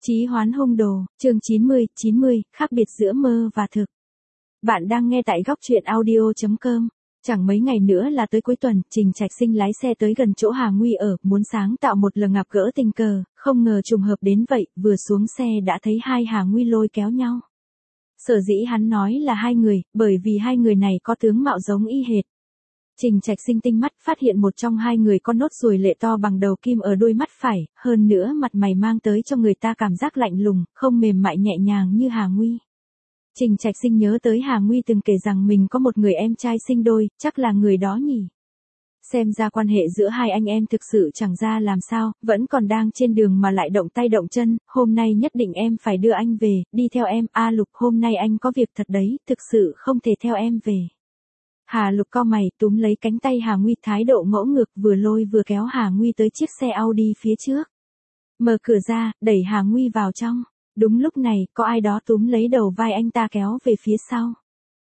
Chí hoán hung đồ, chương 90, khác biệt giữa mơ và thực. Bạn đang nghe tại góc truyện audio.com. Chẳng mấy ngày nữa là tới cuối tuần, Trình Trạch Sinh lái xe tới gần chỗ Hà Nguy ở, muốn sáng tạo một lần gặp gỡ tình cờ, không ngờ trùng hợp đến vậy, vừa xuống xe đã thấy hai Hà Nguy lôi kéo nhau. Sở dĩ hắn nói là hai người, bởi vì hai người này có tướng mạo giống y hệt. Trình Trạch Sinh tinh mắt phát hiện một trong hai người có nốt ruồi lệ to bằng đầu kim ở đôi mắt phải, hơn nữa mặt mày mang tới cho người ta cảm giác lạnh lùng, không mềm mại nhẹ nhàng như Hà Nguy. Trình Trạch Sinh nhớ tới Hà Nguy từng kể rằng mình có một người em trai sinh đôi, chắc là người đó nhỉ. Xem ra quan hệ giữa hai anh em thực sự chẳng ra làm sao, vẫn còn đang trên đường mà lại động tay động chân, hôm nay nhất định em phải đưa anh về, đi theo em, Lục hôm nay anh có việc thật đấy, thực sự không thể theo em về. Hà Lục cau mày túm lấy cánh tay Hà Nguy thái độ ngỗ ngược vừa lôi vừa kéo Hà Nguy tới chiếc xe Audi phía trước. Mở cửa ra, đẩy Hà Nguy vào trong. Đúng lúc này, có ai đó túm lấy đầu vai anh ta kéo về phía sau.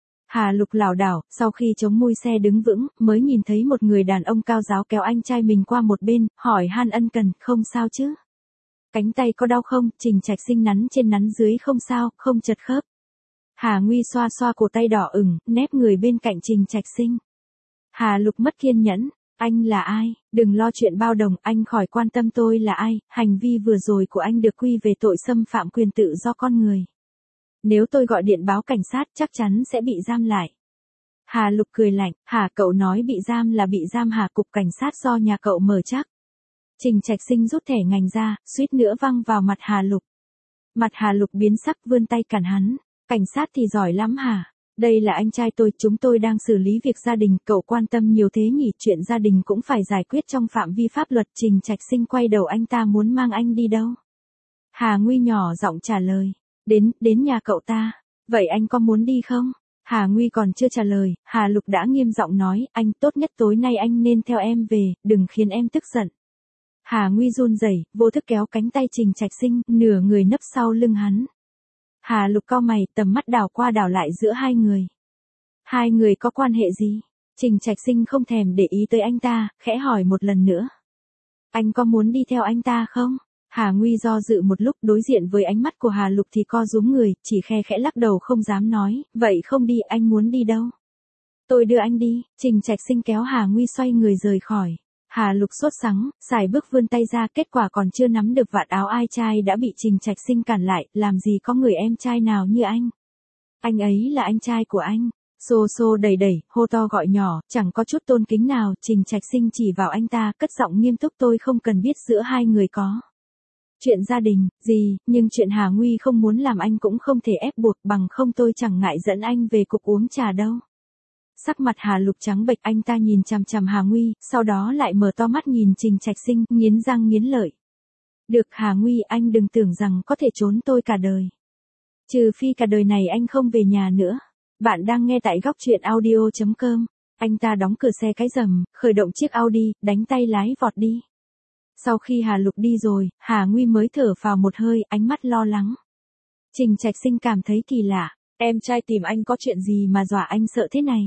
Hà Lục lảo đảo, sau khi chống mui xe đứng vững, mới nhìn thấy một người đàn ông cao ráo kéo anh trai mình qua một bên, hỏi han ân cần, không sao chứ? Cánh tay có đau không? Trình Trạch Sinh nắn trên nắn dưới không sao, không chật khớp. Hà Nguy xoa xoa cổ tay đỏ ửng, nép người bên cạnh Trình Trạch Sinh. Hà Lục mất kiên nhẫn, anh là ai? Đừng lo chuyện bao đồng, anh khỏi quan tâm tôi là ai, hành vi vừa rồi của anh được quy về tội xâm phạm quyền tự do con người. Nếu tôi gọi điện báo cảnh sát chắc chắn sẽ bị giam lại. Hà Lục cười lạnh, hả cậu nói bị giam là bị giam hả, cục cảnh sát do nhà cậu mở chắc. Trình Trạch Sinh rút thẻ ngành ra, suýt nữa văng vào mặt Hà Lục. Mặt Hà Lục biến sắc vươn tay cản hắn. Cảnh sát thì giỏi lắm hả? Đây là anh trai tôi, chúng tôi đang xử lý việc gia đình, cậu quan tâm nhiều thế nhỉ, chuyện gia đình cũng phải giải quyết trong phạm vi pháp luật. Trình Trạch Sinh quay đầu, anh ta muốn mang anh đi đâu? Hà Nguy nhỏ giọng trả lời, đến nhà cậu ta. Vậy anh có muốn đi không? Hà Nguy còn chưa trả lời, Hà Lục đã nghiêm giọng nói, anh tốt nhất tối nay anh nên theo em về, đừng khiến em tức giận. Hà Nguy run rẩy, vô thức kéo cánh tay Trình Trạch Sinh, nửa người nấp sau lưng hắn. Hà Lục cau mày, tầm mắt đảo qua đảo lại giữa hai người. Hai người có quan hệ gì? Trình Trạch Sinh không thèm để ý tới anh ta, khẽ hỏi một lần nữa. Anh có muốn đi theo anh ta không? Hà Nguy do dự một lúc, đối diện với ánh mắt của Hà Lục thì co rúm người, chỉ khe khẽ lắc đầu không dám nói, vậy không đi, anh muốn đi đâu? Tôi đưa anh đi. Trình Trạch Sinh kéo Hà Nguy xoay người rời khỏi. Hà Lục sốt sắng, sải bước vươn tay ra, kết quả còn chưa nắm được vạt áo ai trai đã bị Trình Trạch Sinh cản lại, làm gì có người em trai nào như anh. Anh ấy là anh trai của anh. Xô xô đẩy đẩy, hô to gọi nhỏ, chẳng có chút tôn kính nào, Trình Trạch Sinh chỉ vào anh ta, cất giọng nghiêm túc, tôi không cần biết giữa hai người có chuyện gia đình, gì, nhưng chuyện Hà Nguy không muốn làm anh cũng không thể ép buộc, bằng không tôi chẳng ngại dẫn anh về cục uống trà đâu. Sắc mặt Hà Lục trắng bệch, anh ta nhìn chằm chằm Hà Nguy, sau đó lại mở to mắt nhìn Trình Trạch Sinh, nghiến răng nghiến lợi. Được Hà Nguy, anh đừng tưởng rằng có thể trốn tôi cả đời. Trừ phi cả đời này anh không về nhà nữa. Bạn đang nghe tại góc truyện audio.com. Anh ta đóng cửa xe cái rầm, khởi động chiếc Audi, đánh tay lái vọt đi. Sau khi Hà Lục đi rồi, Hà Nguy mới thở phào một hơi, ánh mắt lo lắng. Trình Trạch Sinh cảm thấy kỳ lạ, em trai tìm anh có chuyện gì mà dọa anh sợ thế này?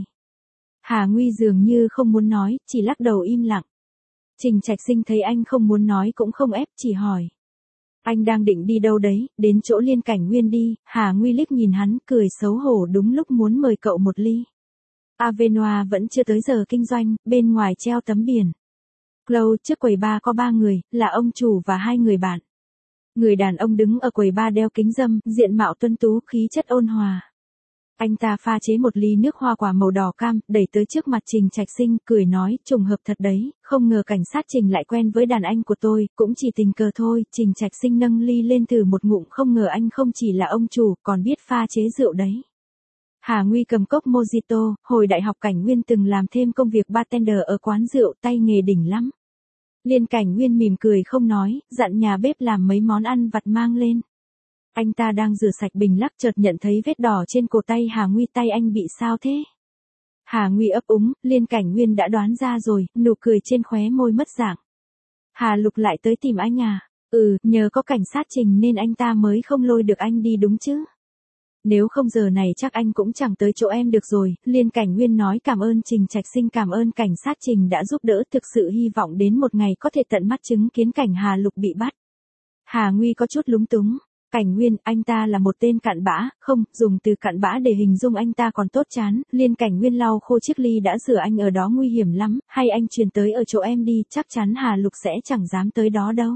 Hà Nguy dường như không muốn nói, chỉ lắc đầu im lặng. Trình Trạch Sinh thấy anh không muốn nói cũng không ép, chỉ hỏi. Anh đang định đi đâu đấy? Đến chỗ Liên Cảnh Nguyên đi. Hà Nguy liếc nhìn hắn, cười xấu hổ, đúng lúc muốn mời cậu một ly. Avenoa vẫn chưa tới giờ kinh doanh, bên ngoài treo tấm biển. Clou, trước quầy bar có 3 người, là ông chủ và 2 người bạn. Người đàn ông đứng ở quầy bar đeo kính râm, diện mạo tuấn tú, khí chất ôn hòa. Anh ta pha chế một ly nước hoa quả màu đỏ cam, đẩy tới trước mặt Trình Trạch Sinh, cười nói, trùng hợp thật đấy, không ngờ cảnh sát Trình lại quen với đàn anh của tôi, cũng chỉ tình cờ thôi. Trình Trạch Sinh nâng ly lên thử một ngụm, không ngờ anh không chỉ là ông chủ, còn biết pha chế rượu đấy. Hà Nguy cầm cốc mojito, hồi đại học Cảnh Nguyên từng làm thêm công việc bartender ở quán rượu, tay nghề đỉnh lắm. Liên Cảnh Nguyên mỉm cười không nói, dặn nhà bếp làm mấy món ăn vặt mang lên. Anh ta đang rửa sạch bình lắc chợt nhận thấy vết đỏ trên cổ tay Hà Nguy, tay anh bị sao thế? Hà Nguy ấp úng, Liên Cảnh Nguyên đã đoán ra rồi, nụ cười trên khóe môi mất dạng. Hà Lục lại tới tìm anh à? Nhờ có cảnh sát Trình nên anh ta mới không lôi được anh đi đúng chứ? Nếu không giờ này chắc anh cũng chẳng tới chỗ em được rồi. Liên Cảnh Nguyên nói cảm ơn Trình Trạch Sinh, cảm ơn cảnh sát Trình đã giúp đỡ, thực sự hy vọng đến một ngày có thể tận mắt chứng kiến cảnh Hà Lục bị bắt. Hà Nguy có chút lúng túng. Cảnh Nguyên, anh ta là một tên cặn bã, không, dùng từ cặn bã để hình dung anh ta còn tốt chán. Liên Cảnh Nguyên lau khô chiếc ly đã rửa, anh ở đó nguy hiểm lắm, hay anh truyền tới ở chỗ em đi, chắc chắn Hà Lục sẽ chẳng dám tới đó đâu.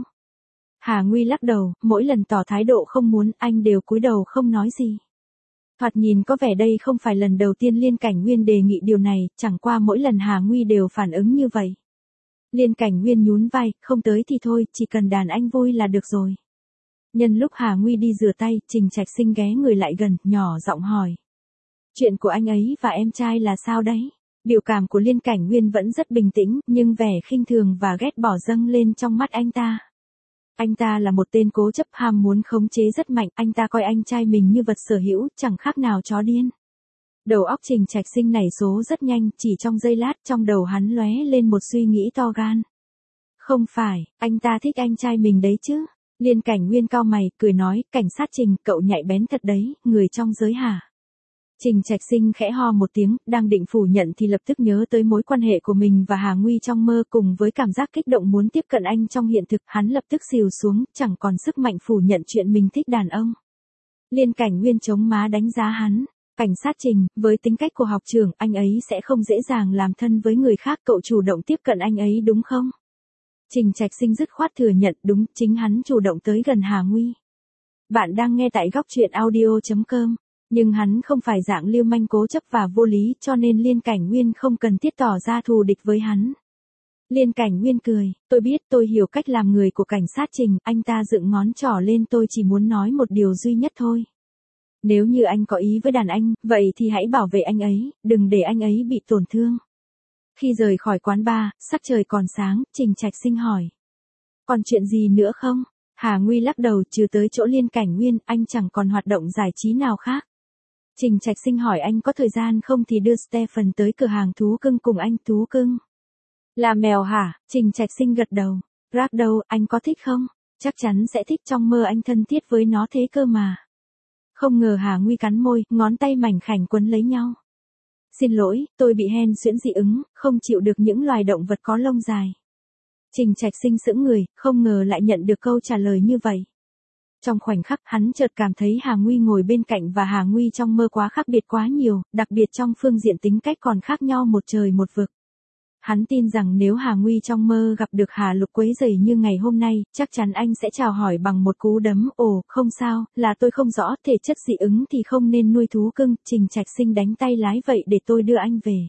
Hà Nguy lắc đầu, mỗi lần tỏ thái độ không muốn, anh đều cúi đầu không nói gì. Thoạt nhìn có vẻ đây không phải lần đầu tiên Liên Cảnh Nguyên đề nghị điều này, chẳng qua mỗi lần Hà Nguy đều phản ứng như vậy. Liên Cảnh Nguyên nhún vai, không tới thì thôi, chỉ cần đàn anh vui là được rồi. Nhân lúc Hà Nguy đi rửa tay, Trình Trạch Sinh ghé người lại gần, nhỏ giọng hỏi. Chuyện của anh ấy và em trai là sao đấy? Biểu cảm của Liên Cảnh Nguyên vẫn rất bình tĩnh, nhưng vẻ khinh thường và ghét bỏ dâng lên trong mắt anh ta. Anh ta là một tên cố chấp ham muốn khống chế rất mạnh, anh ta coi anh trai mình như vật sở hữu, chẳng khác nào chó điên. Đầu óc Trình Trạch Sinh nảy số rất nhanh, chỉ trong giây lát trong đầu hắn lóe lên một suy nghĩ to gan. Không phải, anh ta thích anh trai mình đấy chứ? Liên Cảnh Nguyên cau mày, cười nói, cảnh sát Trình, cậu nhạy bén thật đấy, người trong giới hả? Trình Trạch Sinh khẽ ho một tiếng, đang định phủ nhận thì lập tức nhớ tới mối quan hệ của mình và Hà Nguy trong mơ, cùng với cảm giác kích động muốn tiếp cận anh trong hiện thực, hắn lập tức xìu xuống, chẳng còn sức mạnh phủ nhận chuyện mình thích đàn ông. Liên Cảnh Nguyên chống má đánh giá hắn. Cảnh sát Trình, với tính cách của học trưởng, anh ấy sẽ không dễ dàng làm thân với người khác, cậu chủ động tiếp cận anh ấy đúng không? Trình Trạch Sinh dứt khoát thừa nhận, đúng, chính hắn chủ động tới gần Hà Nguy. Bạn đang nghe tại góc truyện audio.com. Nhưng hắn không phải dạng lưu manh cố chấp và vô lý, cho nên Liên Cảnh Nguyên không cần thiết tỏ ra thù địch với hắn. Liên Cảnh Nguyên cười, tôi biết, tôi hiểu cách làm người của cảnh sát Trình, anh ta dựng ngón trỏ lên, tôi chỉ muốn nói một điều duy nhất thôi. Nếu như anh có ý với đàn anh, vậy thì hãy bảo vệ anh ấy, đừng để anh ấy bị tổn thương. Khi rời khỏi quán bar, sắc trời còn sáng, Trình Trạch Sinh hỏi. Còn chuyện gì nữa không? Hà Nguy lắc đầu, trừ tới chỗ Liên Cảnh Nguyên, anh chẳng còn hoạt động giải trí nào khác. Trình Trạch Sinh hỏi, anh có thời gian không thì đưa Stephen tới cửa hàng thú cưng cùng anh. Thú cưng? Là mèo hả? Trình Trạch Sinh gật đầu. Rác đâu, anh có thích không? Chắc chắn sẽ thích, trong mơ anh thân thiết với nó thế cơ mà. Không ngờ Hà Nguy cắn môi, ngón tay mảnh khảnh quấn lấy nhau. Xin lỗi, tôi bị hen suyễn dị ứng, không chịu được những loài động vật có lông dài. Trình Trạch Sinh sững người, không ngờ lại nhận được câu trả lời như vậy. Trong khoảnh khắc hắn chợt cảm thấy Hà Nguy ngồi bên cạnh và Hà Nguy trong mơ quá khác biệt quá nhiều, đặc biệt trong phương diện tính cách còn khác nhau một trời một vực. Hắn tin rằng nếu Hà Nguy trong mơ gặp được Hà Lục quấy rầy như ngày hôm nay, chắc chắn anh sẽ chào hỏi bằng một cú đấm. Ồ, không sao, là tôi không rõ, thể chất dị ứng thì không nên nuôi thú cưng. Trình Trạch Sinh đánh tay lái, vậy để tôi đưa anh về.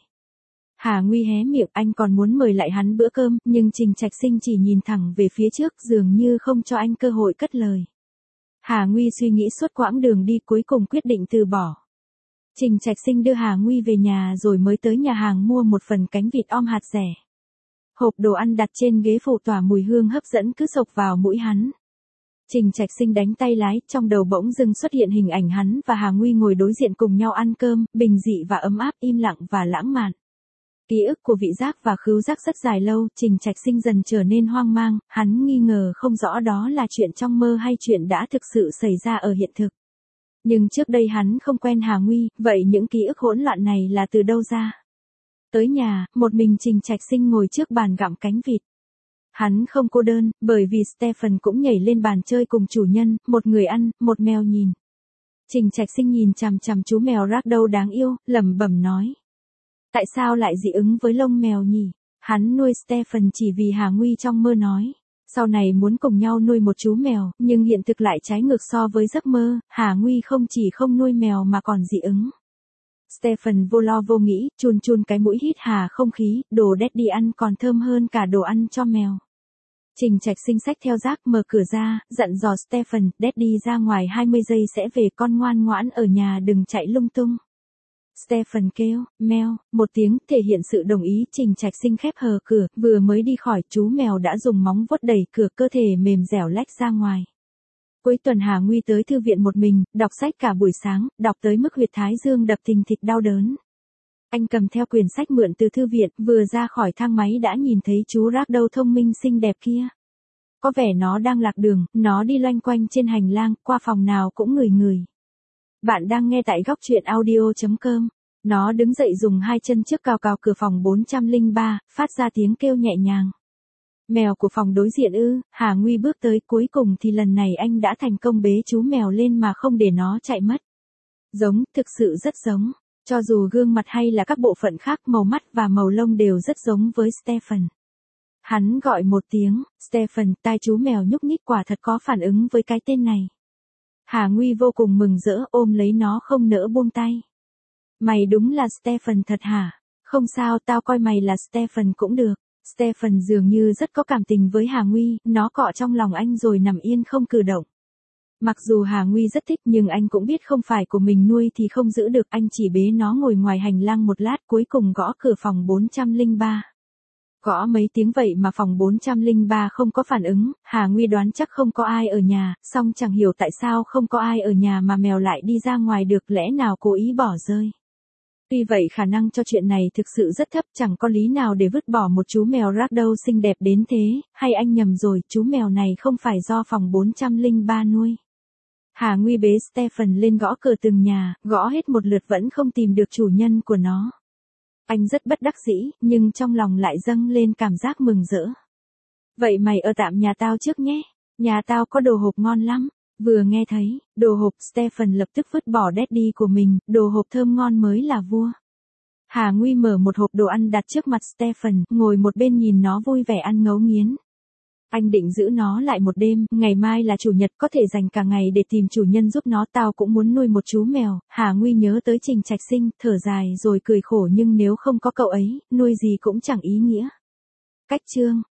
Hà Nguy hé miệng, anh còn muốn mời lại hắn bữa cơm, nhưng Trình Trạch Sinh chỉ nhìn thẳng về phía trước, dường như không cho anh cơ hội cất lời. Hà Nguy suy nghĩ suốt quãng đường đi, cuối cùng quyết định từ bỏ. Trình Trạch Sinh đưa Hà Nguy về nhà rồi mới tới nhà hàng mua một phần cánh vịt om hạt rẻ. Hộp đồ ăn đặt trên ghế phụ tỏa mùi hương hấp dẫn cứ xộc vào mũi hắn. Trình Trạch Sinh đánh tay lái, trong đầu bỗng dưng xuất hiện hình ảnh hắn và Hà Nguy ngồi đối diện cùng nhau ăn cơm, bình dị và ấm áp, im lặng và lãng mạn. Ký ức của vị giác và khứu giác rất dài lâu, Trình Trạch Sinh dần trở nên hoang mang, hắn nghi ngờ không rõ đó là chuyện trong mơ hay chuyện đã thực sự xảy ra ở hiện thực. Nhưng trước đây hắn không quen Hà Nguy, vậy những ký ức hỗn loạn này là từ đâu ra? Tới nhà, một mình Trình Trạch Sinh ngồi trước bàn gặm cánh vịt. Hắn không cô đơn, bởi vì Stephen cũng nhảy lên bàn chơi cùng chủ nhân, một người ăn, một mèo nhìn. Trình Trạch Sinh nhìn chằm chằm chú mèo Ragdoll đáng yêu, lẩm bẩm nói. Tại sao lại dị ứng với lông mèo nhỉ? Hắn nuôi Stephen chỉ vì Hà Nguy trong mơ nói. Sau này muốn cùng nhau nuôi một chú mèo, nhưng hiện thực lại trái ngược so với giấc mơ, Hà Nguy không chỉ không nuôi mèo mà còn dị ứng. Stephen vô lo vô nghĩ, chun chun cái mũi hít hà không khí, đồ Daddy ăn còn thơm hơn cả đồ ăn cho mèo. Trình Trạch Sinh xách theo rác mở cửa ra, dặn dò Stephen, Daddy ra ngoài 20 giây sẽ về, con ngoan ngoãn ở nhà đừng chạy lung tung. Stephen kêu, meo, một tiếng, thể hiện sự đồng ý. Trình Trạch Sinh khép hờ cửa, vừa mới đi khỏi, chú mèo đã dùng móng vuốt đẩy cửa, cơ thể mềm dẻo lách ra ngoài. Cuối tuần Hà Nguy tới thư viện một mình, đọc sách cả buổi sáng, đọc tới mức huyệt thái dương đập thình thịch đau đớn. Anh cầm theo quyển sách mượn từ thư viện, vừa ra khỏi thang máy đã nhìn thấy chú Ragdoll thông minh xinh đẹp kia. Có vẻ nó đang lạc đường, nó đi loanh quanh trên hành lang, qua phòng nào cũng ngửi ngửi. Bạn đang nghe tại góc truyện audio.com. Nó đứng dậy dùng hai chân trước cào cào cửa phòng 403, phát ra tiếng kêu nhẹ nhàng. Mèo của phòng đối diện ư? Hà Nguy bước tới, cuối cùng thì lần này anh đã thành công bế chú mèo lên mà không để nó chạy mất. Giống, thực sự rất giống. Cho dù gương mặt hay là các bộ phận khác, màu mắt và màu lông đều rất giống với Stephen. Hắn gọi một tiếng, Stephen, tai chú mèo nhúc nhích, quả thật có phản ứng với cái tên này. Hà Nguy vô cùng mừng rỡ, ôm lấy nó không nỡ buông tay. Mày đúng là Stephen thật hả? Không sao, tao coi mày là Stephen cũng được. Stephen dường như rất có cảm tình với Hà Nguy, nó cọ trong lòng anh rồi nằm yên không cử động. Mặc dù Hà Nguy rất thích nhưng anh cũng biết không phải của mình nuôi thì không giữ được, anh chỉ bế nó ngồi ngoài hành lang một lát, cuối cùng gõ cửa phòng 403. Gõ mấy tiếng vậy mà phòng 403 không có phản ứng, Hà Nguy đoán chắc không có ai ở nhà, song chẳng hiểu tại sao không có ai ở nhà mà mèo lại đi ra ngoài được, lẽ nào cố ý bỏ rơi. Tuy vậy khả năng cho chuyện này thực sự rất thấp, chẳng có lý nào để vứt bỏ một chú mèo ragdoll xinh đẹp đến thế, hay anh nhầm rồi, chú mèo này không phải do phòng 403 nuôi. Hà Nguy bế Stephen lên gõ cửa từng nhà, gõ hết một lượt vẫn không tìm được chủ nhân của nó. Anh rất bất đắc dĩ, nhưng trong lòng lại dâng lên cảm giác mừng rỡ. Vậy mày ở tạm nhà tao trước nhé, nhà tao có đồ hộp ngon lắm. Vừa nghe thấy, đồ hộp, Stephen lập tức vứt bỏ daddy của mình, đồ hộp thơm ngon mới là vua. Hà Nguy mở một hộp đồ ăn đặt trước mặt Stephen, ngồi một bên nhìn nó vui vẻ ăn ngấu nghiến. Anh định giữ nó lại một đêm, ngày mai là chủ nhật, có thể dành cả ngày để tìm chủ nhân giúp nó, tao cũng muốn nuôi một chú mèo. Hà Nguy nhớ tới Trình Trạch Sinh, thở dài rồi cười khổ, nhưng nếu không có cậu ấy, nuôi gì cũng chẳng ý nghĩa. Cách chương